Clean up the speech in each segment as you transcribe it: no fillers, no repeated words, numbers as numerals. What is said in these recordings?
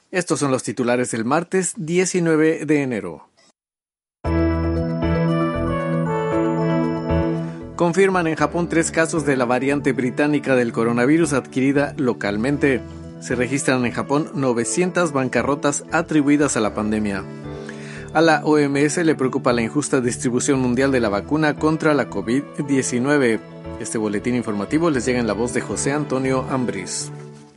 Estos son los titulares del martes 19 de enero. Confirman en Japón 3 casos de la variante británica del coronavirus adquirida localmente. Se registran en Japón 900 bancarrotas atribuidas a la pandemia. A la OMS le preocupa la injusta distribución mundial de la vacuna contra la COVID-19. Este boletín informativo les llega en la voz de José Antonio Ambriz.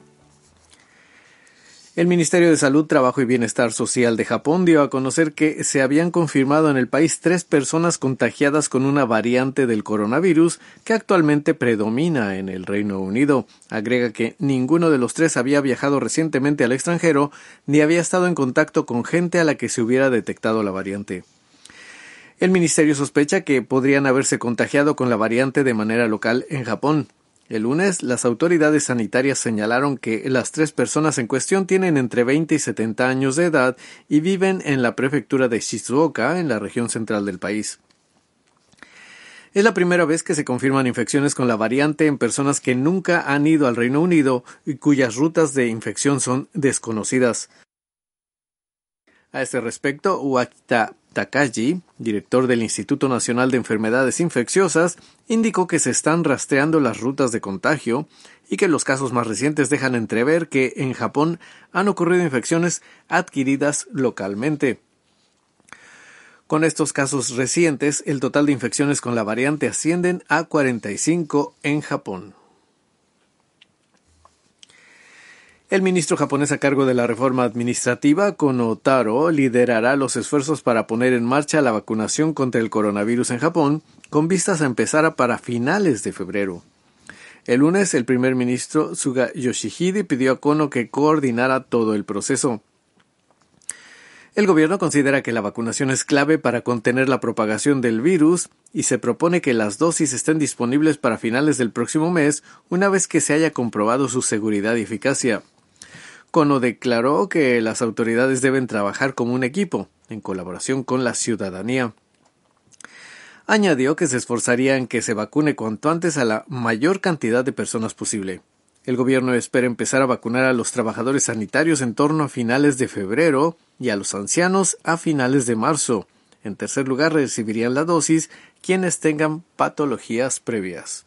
El Ministerio de Salud, Trabajo y Bienestar Social de Japón dio a conocer que se habían confirmado en el país 3 personas contagiadas con una variante del coronavirus que actualmente predomina en el Reino Unido. Agrega que ninguno de los 3 había viajado recientemente al extranjero ni había estado en contacto con gente a la que se hubiera detectado la variante. El ministerio sospecha que podrían haberse contagiado con la variante de manera local en Japón. El lunes, las autoridades sanitarias señalaron que las 3 personas en cuestión tienen entre 20 y 70 años de edad y viven en la prefectura de Shizuoka, en la región central del país. Es la primera vez que se confirman infecciones con la variante en personas que nunca han ido al Reino Unido y cuyas rutas de infección son desconocidas. A este respecto, Uakita Takagi, director del Instituto Nacional de Enfermedades Infecciosas, indicó que se están rastreando las rutas de contagio y que los casos más recientes dejan entrever que en Japón han ocurrido infecciones adquiridas localmente. Con estos casos recientes, el total de infecciones con la variante ascienden a 45 en Japón. El ministro japonés a cargo de la reforma administrativa, Kono Taro, liderará los esfuerzos para poner en marcha la vacunación contra el coronavirus en Japón, con vistas a empezar para finales de febrero. El lunes, el primer ministro Suga Yoshihide pidió a Kono que coordinara todo el proceso. El gobierno considera que la vacunación es clave para contener la propagación del virus y se propone que las dosis estén disponibles para finales del próximo mes, una vez que se haya comprobado su seguridad y eficacia. Kono declaró que las autoridades deben trabajar como un equipo, en colaboración con la ciudadanía. Añadió que se esforzaría en que se vacune cuanto antes a la mayor cantidad de personas posible. El gobierno espera empezar a vacunar a los trabajadores sanitarios en torno a finales de febrero y a los ancianos a finales de marzo. En tercer lugar, recibirían la dosis quienes tengan patologías previas.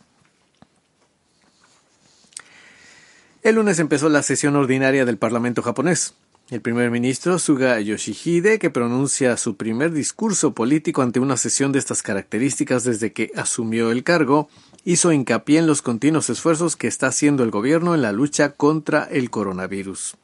El lunes empezó la sesión ordinaria del Parlamento japonés. El primer ministro Suga Yoshihide, que pronuncia su primer discurso político ante una sesión de estas características desde que asumió el cargo, hizo hincapié en los continuos esfuerzos que está haciendo el gobierno en la lucha contra el coronavirus.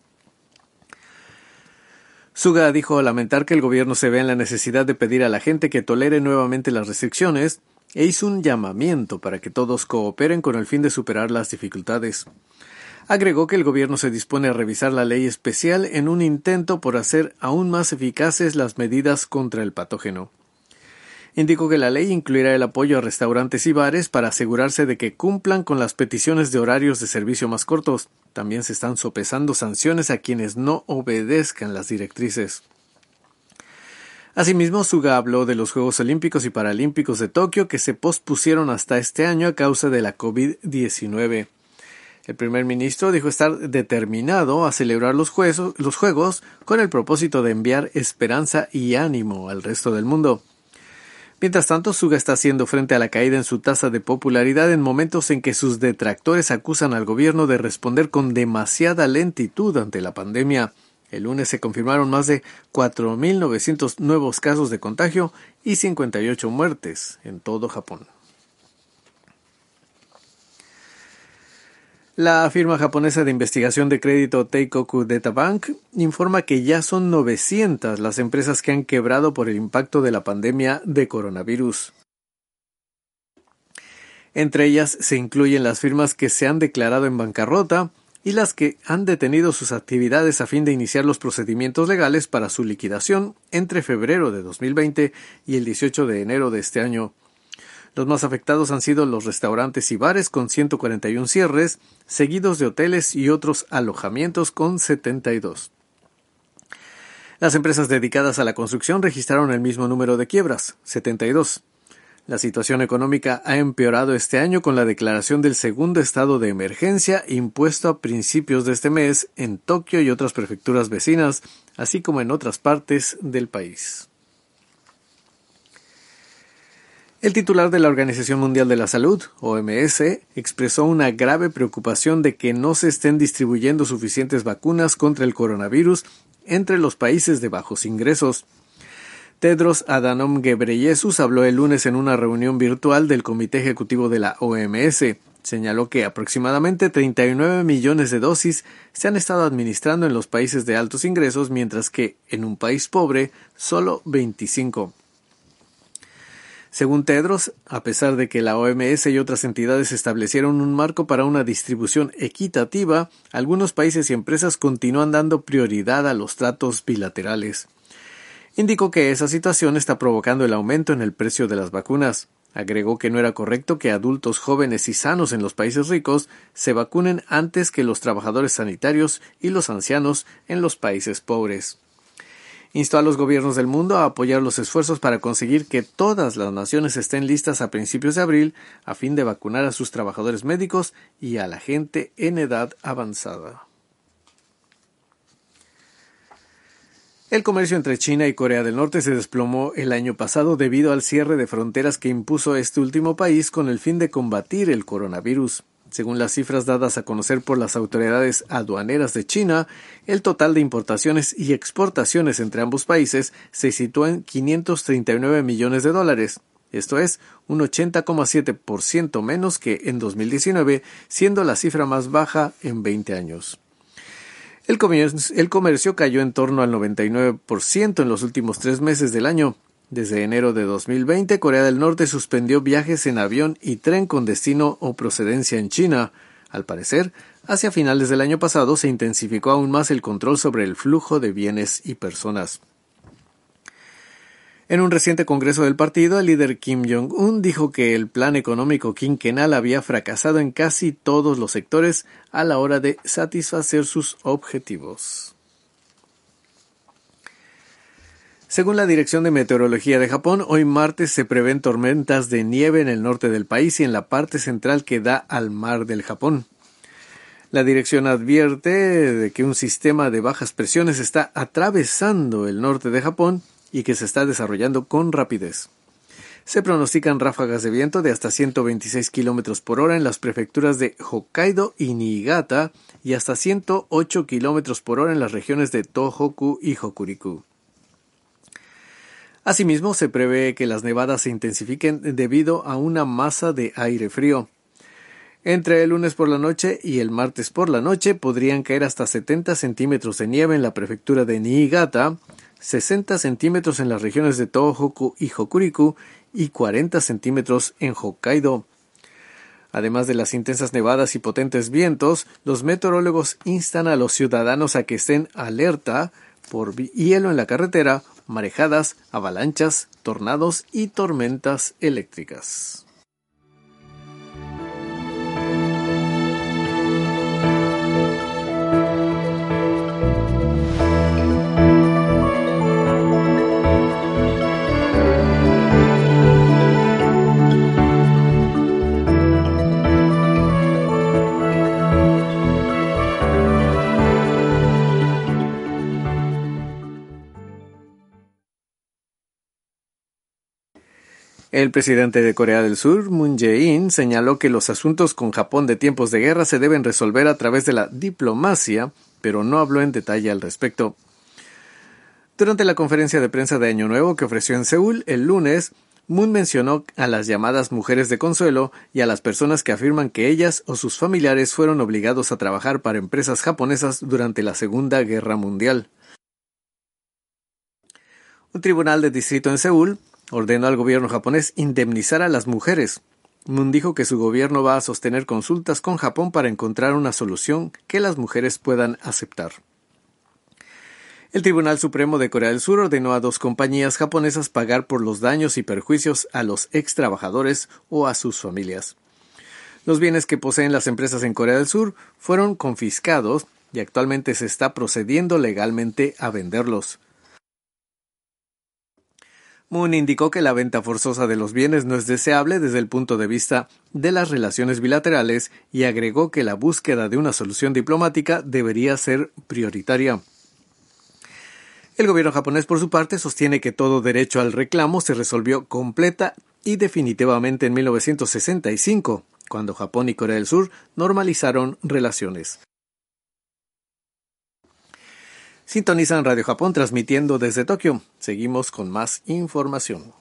Suga dijo lamentar que el gobierno se vea en la necesidad de pedir a la gente que tolere nuevamente las restricciones e hizo un llamamiento para que todos cooperen con el fin de superar las dificultades. Agregó que el gobierno se dispone a revisar la ley especial en un intento por hacer aún más eficaces las medidas contra el patógeno. Indicó que la ley incluirá el apoyo a restaurantes y bares para asegurarse de que cumplan con las peticiones de horarios de servicio más cortos. También se están sopesando sanciones a quienes no obedezcan las directrices. Asimismo, Suga habló de los Juegos Olímpicos y Paralímpicos de Tokio que se pospusieron hasta este año a causa de la COVID-19. El primer ministro dijo estar determinado a celebrar los Juegos con el propósito de enviar esperanza y ánimo al resto del mundo. Mientras tanto, Suga está haciendo frente a la caída en su tasa de popularidad en momentos en que sus detractores acusan al gobierno de responder con demasiada lentitud ante la pandemia. El lunes se confirmaron más de 4.900 nuevos casos de contagio y 58 muertes en todo Japón. La firma japonesa de investigación de crédito Teikoku Data Bank informa que ya son 900 las empresas que han quebrado por el impacto de la pandemia de coronavirus. Entre ellas se incluyen las firmas que se han declarado en bancarrota y las que han detenido sus actividades a fin de iniciar los procedimientos legales para su liquidación entre febrero de 2020 y el 18 de enero de este año. Los más afectados han sido los restaurantes y bares con 141 cierres, seguidos de hoteles y otros alojamientos con 72. Las empresas dedicadas a la construcción registraron el mismo número de quiebras, 72. La situación económica ha empeorado este año con la declaración del segundo estado de emergencia impuesto a principios de este mes en Tokio y otras prefecturas vecinas, así como en otras partes del país. El titular de la Organización Mundial de la Salud, OMS, expresó una grave preocupación de que no se estén distribuyendo suficientes vacunas contra el coronavirus entre los países de bajos ingresos. Tedros Adhanom Ghebreyesus habló el lunes en una reunión virtual del Comité Ejecutivo de la OMS. Señaló que aproximadamente 39 millones de dosis se han estado administrando en los países de altos ingresos, mientras que en un país pobre solo 25. Según Tedros, a pesar de que la OMS y otras entidades establecieron un marco para una distribución equitativa, algunos países y empresas continúan dando prioridad a los tratos bilaterales. Indicó que esa situación está provocando el aumento en el precio de las vacunas. Agregó que no era correcto que adultos jóvenes y sanos en los países ricos se vacunen antes que los trabajadores sanitarios y los ancianos en los países pobres. Instó a los gobiernos del mundo a apoyar los esfuerzos para conseguir que todas las naciones estén listas a principios de abril a fin de vacunar a sus trabajadores médicos y a la gente en edad avanzada. El comercio entre China y Corea del Norte se desplomó el año pasado debido al cierre de fronteras que impuso este último país con el fin de combatir el coronavirus. Según las cifras dadas a conocer por las autoridades aduaneras de China, el total de importaciones y exportaciones entre ambos países se situó en $539 millones. Esto es, un 80,7% menos que en 2019, siendo la cifra más baja en 20 años. El comercio cayó en torno al 99% en los últimos 3 meses del año. Desde enero de 2020, Corea del Norte suspendió viajes en avión y tren con destino o procedencia en China. Al parecer, hacia finales del año pasado se intensificó aún más el control sobre el flujo de bienes y personas. En un reciente congreso del partido, el líder Kim Jong-un dijo que el plan económico quinquenal había fracasado en casi todos los sectores a la hora de satisfacer sus objetivos. Según la Dirección de Meteorología de Japón, hoy martes se prevén tormentas de nieve en el norte del país y en la parte central que da al mar del Japón. La dirección advierte de que un sistema de bajas presiones está atravesando el norte de Japón y que se está desarrollando con rapidez. Se pronostican ráfagas de viento de hasta 126 km por hora en las prefecturas de Hokkaido y Niigata y hasta 108 km por hora en las regiones de Tohoku y Hokuriku. Asimismo, se prevé que las nevadas se intensifiquen debido a una masa de aire frío. Entre el lunes por la noche y el martes por la noche podrían caer hasta 70 centímetros de nieve en la prefectura de Niigata, 60 centímetros en las regiones de Tohoku y Hokuriku y 40 centímetros en Hokkaido. Además de las intensas nevadas y potentes vientos, los meteorólogos instan a los ciudadanos a que estén alerta por hielo en la carretera, marejadas, avalanchas, tornados y tormentas eléctricas. El presidente de Corea del Sur, Moon Jae-in, señaló que los asuntos con Japón de tiempos de guerra se deben resolver a través de la diplomacia, pero no habló en detalle al respecto. Durante la conferencia de prensa de Año Nuevo que ofreció en Seúl el lunes, Moon mencionó a las llamadas mujeres de consuelo y a las personas que afirman que ellas o sus familiares fueron obligados a trabajar para empresas japonesas durante la Segunda Guerra Mundial. Un tribunal de distrito en Seúl ordenó al gobierno japonés indemnizar a las mujeres. Moon dijo que su gobierno va a sostener consultas con Japón para encontrar una solución que las mujeres puedan aceptar. El Tribunal Supremo de Corea del Sur ordenó a 2 compañías japonesas pagar por los daños y perjuicios a los ex trabajadores o a sus familias. Los bienes que poseen las empresas en Corea del Sur fueron confiscados y actualmente se está procediendo legalmente a venderlos. Moon indicó que la venta forzosa de los bienes no es deseable desde el punto de vista de las relaciones bilaterales y agregó que la búsqueda de una solución diplomática debería ser prioritaria. El gobierno japonés, por su parte, sostiene que todo derecho al reclamo se resolvió completa y definitivamente en 1965, cuando Japón y Corea del Sur normalizaron relaciones. Sintonizan Radio Japón transmitiendo desde Tokio. Seguimos con más información.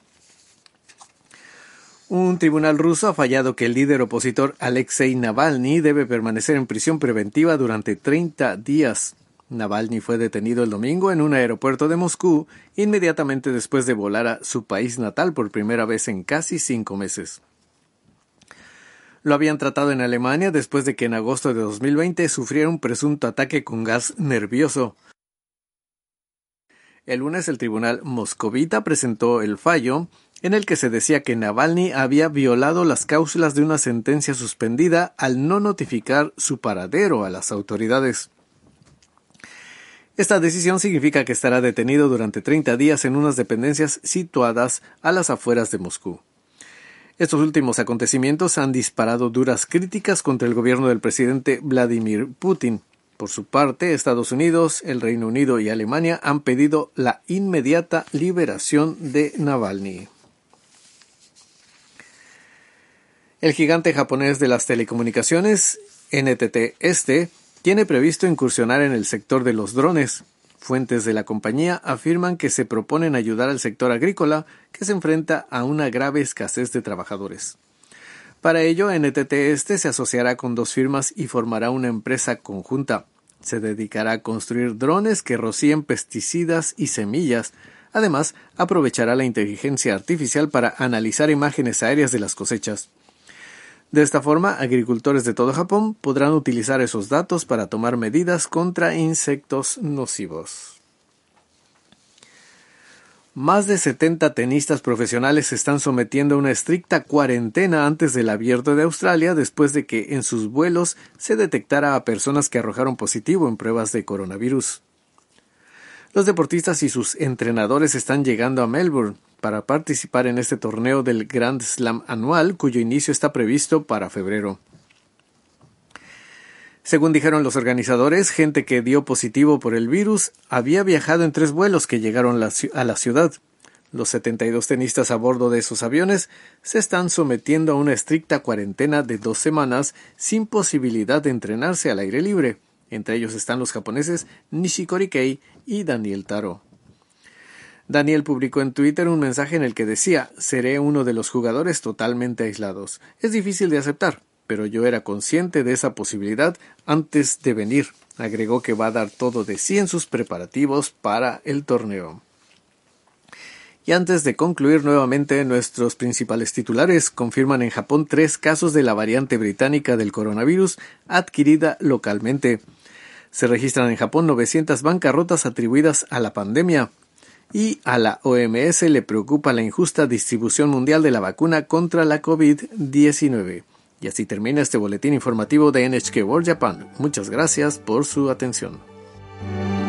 Un tribunal ruso ha fallado que el líder opositor Alexei Navalny debe permanecer en prisión preventiva durante 30 días. Navalny fue detenido el domingo en un aeropuerto de Moscú, inmediatamente después de volar a su país natal por primera vez en casi 5 meses. Lo habían tratado en Alemania después de que en agosto de 2020 sufriera un presunto ataque con gas nervioso. El lunes el tribunal moscovita presentó el fallo en el que se decía que Navalny había violado las cláusulas de una sentencia suspendida al no notificar su paradero a las autoridades. Esta decisión significa que estará detenido durante 30 días en unas dependencias situadas a las afueras de Moscú. Estos últimos acontecimientos han disparado duras críticas contra el gobierno del presidente Vladimir Putin. Por su parte, Estados Unidos, el Reino Unido y Alemania han pedido la inmediata liberación de Navalny. El gigante japonés de las telecomunicaciones, NTT, tiene previsto incursionar en el sector de los drones. Fuentes de la compañía afirman que se proponen ayudar al sector agrícola, que se enfrenta a una grave escasez de trabajadores. Para ello, NTT se asociará con 2 firmas y formará una empresa conjunta. Se dedicará a construir drones que rocíen pesticidas y semillas. Además, aprovechará la inteligencia artificial para analizar imágenes aéreas de las cosechas. De esta forma, agricultores de todo Japón podrán utilizar esos datos para tomar medidas contra insectos nocivos. Más de 70 tenistas profesionales se están sometiendo a una estricta cuarentena antes del Abierto de Australia después de que en sus vuelos se detectara a personas que arrojaron positivo en pruebas de coronavirus. Los deportistas y sus entrenadores están llegando a Melbourne para participar en este torneo del Grand Slam anual, cuyo inicio está previsto para febrero. Según dijeron los organizadores, gente que dio positivo por el virus había viajado en 3 vuelos que llegaron a la ciudad. Los 72 tenistas a bordo de esos aviones se están sometiendo a una estricta cuarentena de 2 semanas sin posibilidad de entrenarse al aire libre. Entre ellos están los japoneses Nishikori Kei y Daniel Taro. Daniel publicó en Twitter un mensaje en el que decía: «Seré uno de los jugadores totalmente aislados. Es difícil de aceptar, pero yo era consciente de esa posibilidad antes de venir». Agregó que va a dar todo de sí en sus preparativos para el torneo. Y antes de concluir nuevamente, nuestros principales titulares confirman en Japón 3 casos de la variante británica del coronavirus adquirida localmente. Se registran en Japón 900 bancarrotas atribuidas a la pandemia. Y a la OMS le preocupa la injusta distribución mundial de la vacuna contra la COVID-19. Y así termina este boletín informativo de NHK World Japan. Muchas gracias por su atención.